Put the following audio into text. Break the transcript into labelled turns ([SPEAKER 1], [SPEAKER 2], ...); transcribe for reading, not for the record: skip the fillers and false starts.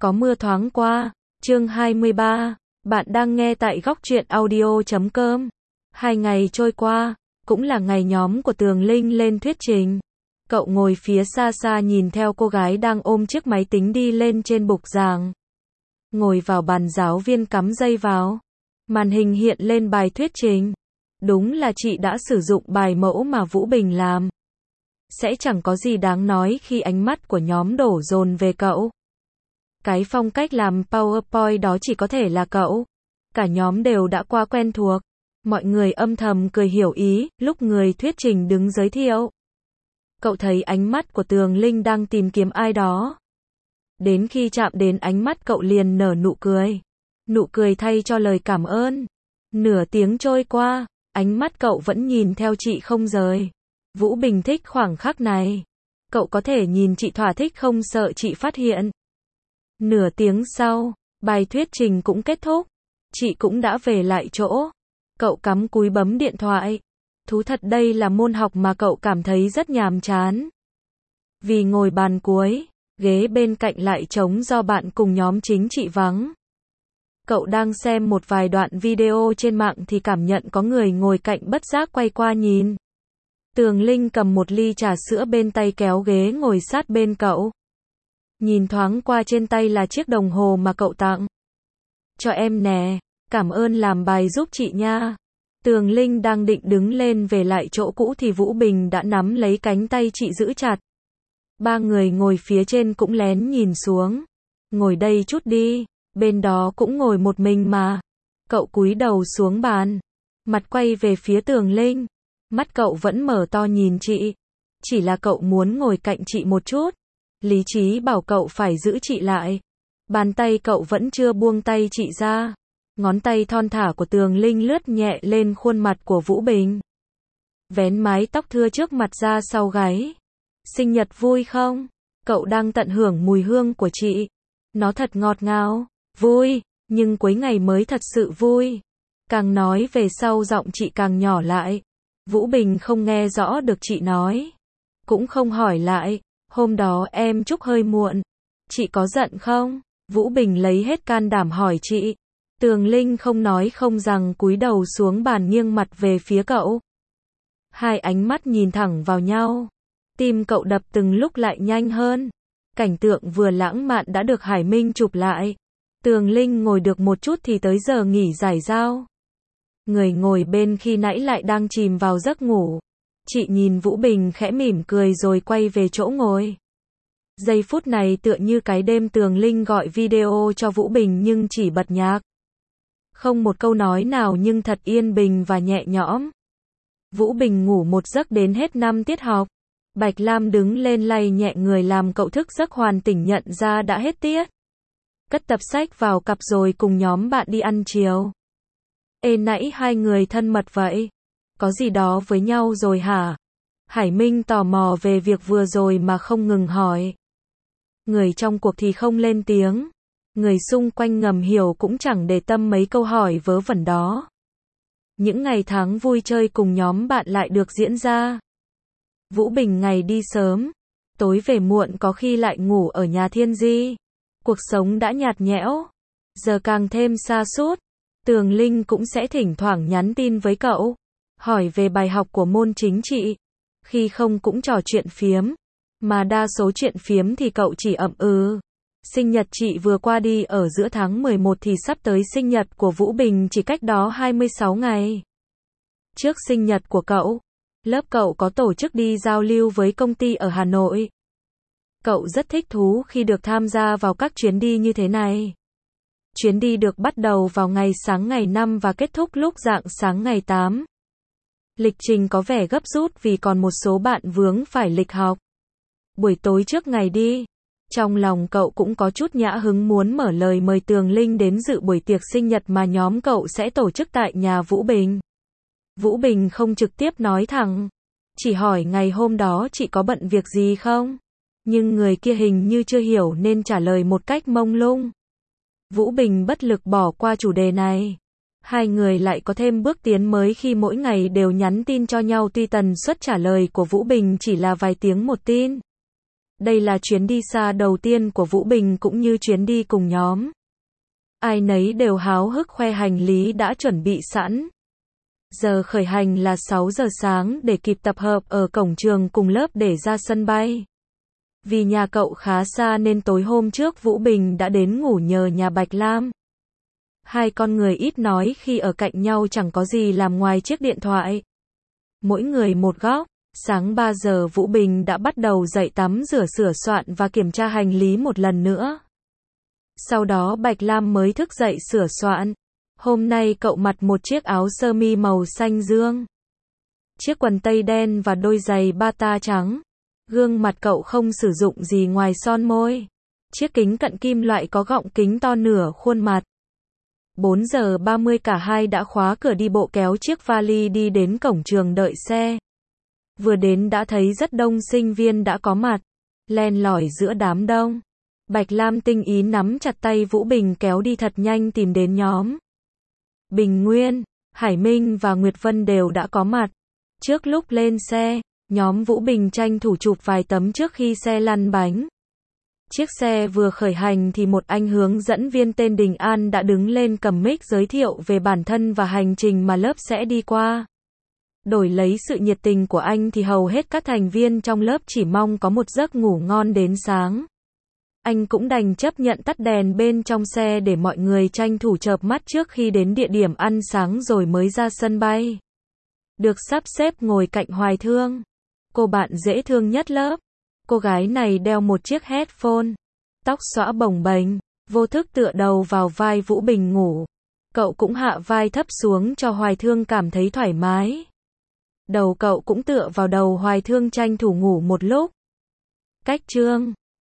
[SPEAKER 1] Có mưa thoáng qua. Chương 23. Bạn đang nghe tại góc truyện audio.com. 2 ngày trôi qua, cũng là ngày nhóm của Tường Linh lên thuyết trình. Cậu ngồi phía xa xa nhìn theo cô gái đang ôm chiếc máy tính đi lên trên bục giảng. Ngồi vào bàn giáo viên cắm dây vào. Màn hình hiện lên bài thuyết trình. Đúng là chị đã sử dụng bài mẫu mà Vũ Bình làm. Sẽ chẳng có gì đáng nói khi ánh mắt của nhóm đổ dồn về cậu. Cái phong cách làm PowerPoint đó chỉ có thể là cậu. Cả nhóm đều đã quá quen thuộc. Mọi người âm thầm cười hiểu ý, lúc người thuyết trình đứng giới thiệu. Cậu thấy ánh mắt của Tường Linh đang tìm kiếm ai đó. Đến khi chạm đến ánh mắt cậu liền nở nụ cười. Nụ cười thay cho lời cảm ơn. Nửa tiếng trôi qua, ánh mắt cậu vẫn nhìn theo chị không rời. Vũ Bình thích khoảng khắc này. Cậu có thể nhìn chị thỏa thích không sợ chị phát hiện. Nửa tiếng sau, bài thuyết trình cũng kết thúc. Chị cũng đã về lại chỗ. Cậu cắm cúi bấm điện thoại. Thú thật đây là môn học mà cậu cảm thấy rất nhàm chán. Vì ngồi bàn cuối, ghế bên cạnh lại trống do bạn cùng nhóm chính trị vắng. Cậu đang xem một vài đoạn video trên mạng thì cảm nhận có người ngồi cạnh bất giác quay qua nhìn. Tường Linh cầm một ly trà sữa bên tay kéo ghế ngồi sát bên cậu. Nhìn thoáng qua trên tay là chiếc đồng hồ mà cậu tặng. Cho em nè, cảm ơn làm bài giúp chị nha. Tường Linh đang định đứng lên về lại chỗ cũ thì Vũ Bình đã nắm lấy cánh tay chị giữ chặt. Ba người ngồi phía trên cũng lén nhìn xuống. Ngồi đây chút đi, bên đó cũng ngồi một mình mà. Cậu cúi đầu xuống bàn, mặt quay về phía Tường Linh. Mắt cậu vẫn mở to nhìn chị. Chỉ là cậu muốn ngồi cạnh chị một chút. Lý trí bảo cậu phải giữ chị lại. Bàn tay cậu vẫn chưa buông tay chị ra. Ngón tay thon thả của Tường Linh lướt nhẹ lên khuôn mặt của Vũ Bình. Vén mái tóc thưa trước mặt ra sau gáy. Sinh nhật vui không? Cậu đang tận hưởng mùi hương của chị. Nó thật ngọt ngào. Vui, nhưng cuối ngày mới thật sự vui. Càng nói về sau giọng chị càng nhỏ lại. Vũ Bình không nghe rõ được chị nói. Cũng không hỏi lại. Hôm đó em chúc hơi muộn. Chị có giận không? Vũ Bình lấy hết can đảm hỏi chị. Tường Linh không nói không rằng cúi đầu xuống bàn nghiêng mặt về phía cậu. Hai ánh mắt nhìn thẳng vào nhau. Tim cậu đập từng lúc lại nhanh hơn. Cảnh tượng vừa lãng mạn đã được Hải Minh chụp lại. Tường Linh ngồi được một chút thì tới giờ nghỉ giải lao. Người ngồi bên khi nãy lại đang chìm vào giấc ngủ. Chị nhìn Vũ Bình khẽ mỉm cười rồi quay về chỗ ngồi. Giây phút này tựa như cái đêm Tường Linh gọi video cho Vũ Bình nhưng chỉ bật nhạc. Không một câu nói nào nhưng thật yên bình và nhẹ nhõm. Vũ Bình ngủ một giấc đến hết 5 tiết học. Bạch Lam đứng lên lay nhẹ người làm cậu thức giấc hoàn tỉnh nhận ra đã hết tiết. Cất tập sách vào cặp rồi cùng nhóm bạn đi ăn chiều. Ê nãy hai người thân mật vậy. Có gì đó với nhau rồi hả? Hải Minh tò mò về việc vừa rồi mà không ngừng hỏi. Người trong cuộc thì không lên tiếng. Người xung quanh ngầm hiểu cũng chẳng để tâm mấy câu hỏi vớ vẩn đó. Những ngày tháng vui chơi cùng nhóm bạn lại được diễn ra. Vũ Bình ngày đi sớm, tối về muộn có khi lại ngủ ở nhà Thiên Di. Cuộc sống đã nhạt nhẽo, giờ càng thêm sa sút. Tường Linh cũng sẽ thỉnh thoảng nhắn tin với cậu, hỏi về bài học của môn chính trị. Khi không cũng trò chuyện phiếm, mà đa số chuyện phiếm thì cậu chỉ ậm ừ. Sinh nhật chị vừa qua đi ở giữa tháng 11 thì sắp tới sinh nhật của Vũ Bình chỉ cách đó 26 ngày. Trước sinh nhật của cậu, lớp cậu có tổ chức đi giao lưu với công ty ở Hà Nội. Cậu rất thích thú khi được tham gia vào các chuyến đi như thế này. Chuyến đi được bắt đầu vào ngày sáng ngày 5 và kết thúc lúc rạng sáng ngày 8. Lịch trình có vẻ gấp rút vì còn một số bạn vướng phải lịch học. Buổi tối trước ngày đi, trong lòng cậu cũng có chút nhã hứng muốn mở lời mời Tường Linh đến dự buổi tiệc sinh nhật mà nhóm cậu sẽ tổ chức tại nhà Vũ Bình. Vũ Bình không trực tiếp nói thẳng, chỉ hỏi ngày hôm đó chị có bận việc gì không? Nhưng người kia hình như chưa hiểu nên trả lời một cách mông lung. Vũ Bình bất lực bỏ qua chủ đề này. Hai người lại có thêm bước tiến mới khi mỗi ngày đều nhắn tin cho nhau tuy tần suất trả lời của Vũ Bình chỉ là vài tiếng một tin. Đây là chuyến đi xa đầu tiên của Vũ Bình cũng như chuyến đi cùng nhóm. Ai nấy đều háo hức khoe hành lý đã chuẩn bị sẵn. Giờ khởi hành là 6 giờ sáng để kịp tập hợp ở cổng trường cùng lớp để ra sân bay. Vì nhà cậu khá xa nên tối hôm trước Vũ Bình đã đến ngủ nhờ nhà Bạch Lam. Hai con người ít nói khi ở cạnh nhau chẳng có gì làm ngoài chiếc điện thoại. Mỗi người một góc. Sáng 3 giờ Vũ Bình đã bắt đầu dậy tắm rửa sửa soạn và kiểm tra hành lý một lần nữa. Sau đó Bạch Lam mới thức dậy sửa soạn. Hôm nay cậu mặc một chiếc áo sơ mi màu xanh dương, chiếc quần tây đen và đôi giày bata trắng. Gương mặt cậu không sử dụng gì ngoài son môi. Chiếc kính cận kim loại có gọng kính to nửa khuôn mặt. 4 giờ 30 cả hai đã khóa cửa đi bộ kéo chiếc vali đi đến cổng trường đợi xe. Vừa đến đã thấy rất đông sinh viên đã có mặt. Len lỏi giữa đám đông. Bạch Lam tinh ý nắm chặt tay Vũ Bình kéo đi thật nhanh tìm đến nhóm. Bình Nguyên, Hải Minh và Nguyệt Vân đều đã có mặt. Trước lúc lên xe, nhóm Vũ Bình tranh thủ chụp vài tấm trước khi xe lăn bánh. Chiếc xe vừa khởi hành thì một anh hướng dẫn viên tên Đình An đã đứng lên cầm mic giới thiệu về bản thân và hành trình mà lớp sẽ đi qua. Đổi lấy sự nhiệt tình của anh thì hầu hết các thành viên trong lớp chỉ mong có một giấc ngủ ngon đến sáng. Anh cũng đành chấp nhận tắt đèn bên trong xe để mọi người tranh thủ chợp mắt trước khi đến địa điểm ăn sáng rồi mới ra sân bay. Được sắp xếp ngồi cạnh Hoài Thương, cô bạn dễ thương nhất lớp. Cô gái này đeo một chiếc headphone, tóc xõa bồng bềnh, vô thức tựa đầu vào vai Vũ Bình ngủ. Cậu cũng hạ vai thấp xuống cho Hoài Thương cảm thấy thoải mái. Đầu cậu cũng tựa vào đầu Hoài Thương tranh thủ ngủ một lúc. Cách chương